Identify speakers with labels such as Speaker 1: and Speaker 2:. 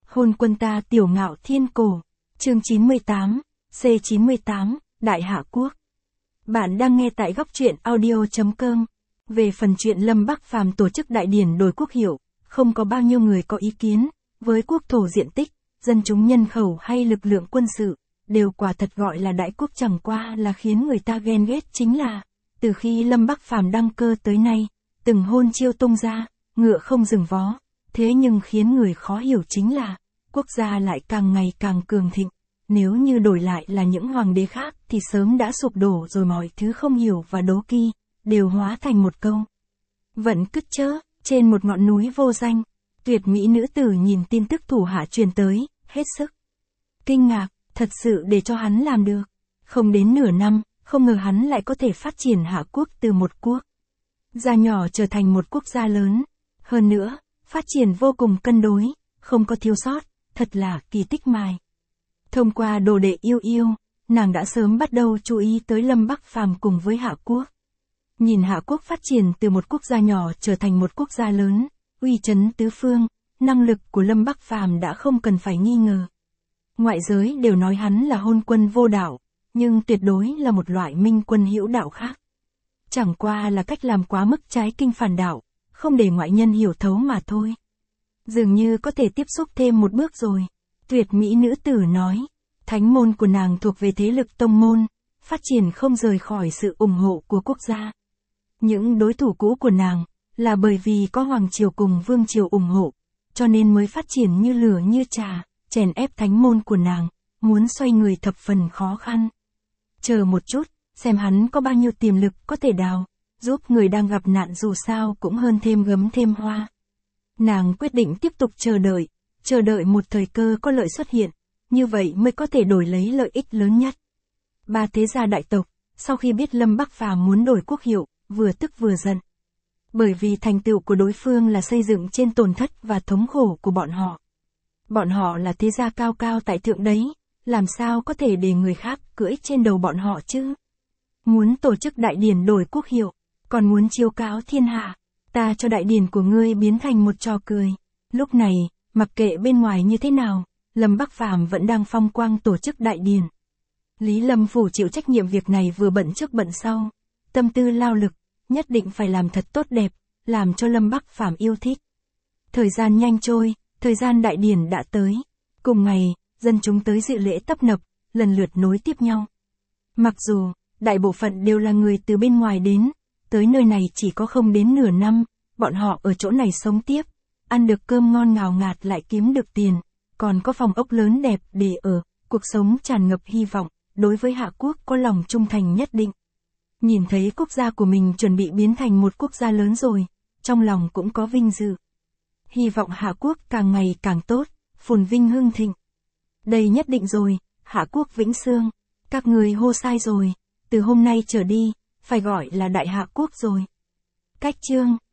Speaker 1: Hôn quân ta tiểu ngạo thiên cổ. Chương 98, C98, Đại Hạ Quốc. Bạn đang nghe tại góc truyện audio.com. Về phần chuyện Lâm Bắc Phàm tổ chức đại điển đổi quốc hiệu, không có bao nhiêu người có ý kiến, với quốc thổ diện tích, dân chúng nhân khẩu hay lực lượng quân sự, đều quả thật gọi là đại quốc, chẳng qua là khiến người ta ghen ghét chính là, từ khi Lâm Bắc Phàm đăng cơ tới nay, từng hôn chiêu tung ra, ngựa không dừng vó, thế nhưng khiến người khó hiểu chính là, quốc gia lại càng ngày càng cường thịnh. Nếu như đổi lại là những hoàng đế khác thì sớm đã sụp đổ rồi, mọi thứ không hiểu và đố kỵ đều hóa thành một câu. Vẫn cứt chớ, trên một ngọn núi vô danh, tuyệt mỹ nữ tử nhìn tin tức thủ hạ truyền tới, hết sức kinh ngạc, thật sự để cho hắn làm được. Không đến nửa năm, không ngờ hắn lại có thể phát triển Hạ Quốc từ một quốc gia nhỏ trở thành một quốc gia lớn. Hơn nữa, phát triển vô cùng cân đối, không có thiếu sót, thật là kỳ tích mài. Thông qua đồ đệ yêu yêu, nàng đã sớm bắt đầu chú ý tới Lâm Bắc Phàm cùng với Hạ Quốc. Nhìn Hạ Quốc phát triển từ một quốc gia nhỏ trở thành một quốc gia lớn, uy chấn tứ phương, năng lực của Lâm Bắc Phàm đã không cần phải nghi ngờ. Ngoại giới đều nói hắn là hôn quân vô đạo, nhưng tuyệt đối là một loại minh quân hữu đạo khác. Chẳng qua là cách làm quá mức trái kinh phản đạo, không để ngoại nhân hiểu thấu mà thôi. Dường như có thể tiếp xúc thêm một bước rồi. Tuyệt mỹ nữ tử nói, thánh môn của nàng thuộc về thế lực tông môn, phát triển không rời khỏi sự ủng hộ của quốc gia. Những đối thủ cũ của nàng, là bởi vì có hoàng triều cùng vương triều ủng hộ, cho nên mới phát triển như lửa như trà, chèn ép thánh môn của nàng, muốn xoay người thập phần khó khăn. Chờ một chút, xem hắn có bao nhiêu tiềm lực có thể đào, giúp người đang gặp nạn, dù sao cũng hơn thêm gấm thêm hoa. Nàng quyết định tiếp tục chờ đợi một thời cơ có lợi xuất hiện, như vậy mới có thể đổi lấy lợi ích lớn nhất. Ba thế gia đại tộc, sau khi biết Lâm Bắc Phàm muốn đổi quốc hiệu, vừa tức vừa giận. Bởi vì thành tựu của đối phương là xây dựng trên tổn thất và thống khổ của bọn họ. Bọn họ là thế gia cao cao tại thượng đấy, làm sao có thể để người khác cưỡi trên đầu bọn họ chứ? Muốn tổ chức đại điển đổi quốc hiệu, còn muốn chiếu cáo thiên hạ, ta cho đại điển của ngươi biến thành một trò cười. Lúc này, mặc kệ bên ngoài như thế nào, Lâm Bắc Phàm vẫn đang phong quang tổ chức đại điển. Lý Lâm Phủ chịu trách nhiệm việc này vừa bận trước bận sau, tâm tư lao lực, nhất định phải làm thật tốt đẹp, làm cho Lâm Bắc Phàm yêu thích. Thời gian nhanh trôi, thời gian đại điển đã tới. Cùng ngày, dân chúng tới dự lễ tấp nập, lần lượt nối tiếp nhau. Mặc dù, đại bộ phận đều là người từ bên ngoài đến, tới nơi này chỉ có không đến nửa năm, bọn họ ở chỗ này sống tiếp, ăn được cơm ngon ngào ngạt lại kiếm được tiền, còn có phòng ốc lớn đẹp để ở, cuộc sống tràn ngập hy vọng, đối với Hạ Quốc có lòng trung thành nhất định. Nhìn thấy quốc gia của mình chuẩn bị biến thành một quốc gia lớn rồi, trong lòng cũng có vinh dự. Hy vọng Hạ Quốc càng ngày càng tốt, phồn vinh hưng thịnh. Đây nhất định rồi, Hạ Quốc vĩnh sương, các người hô sai rồi, từ hôm nay trở đi, phải gọi là Đại Hạ Quốc rồi. Cách chương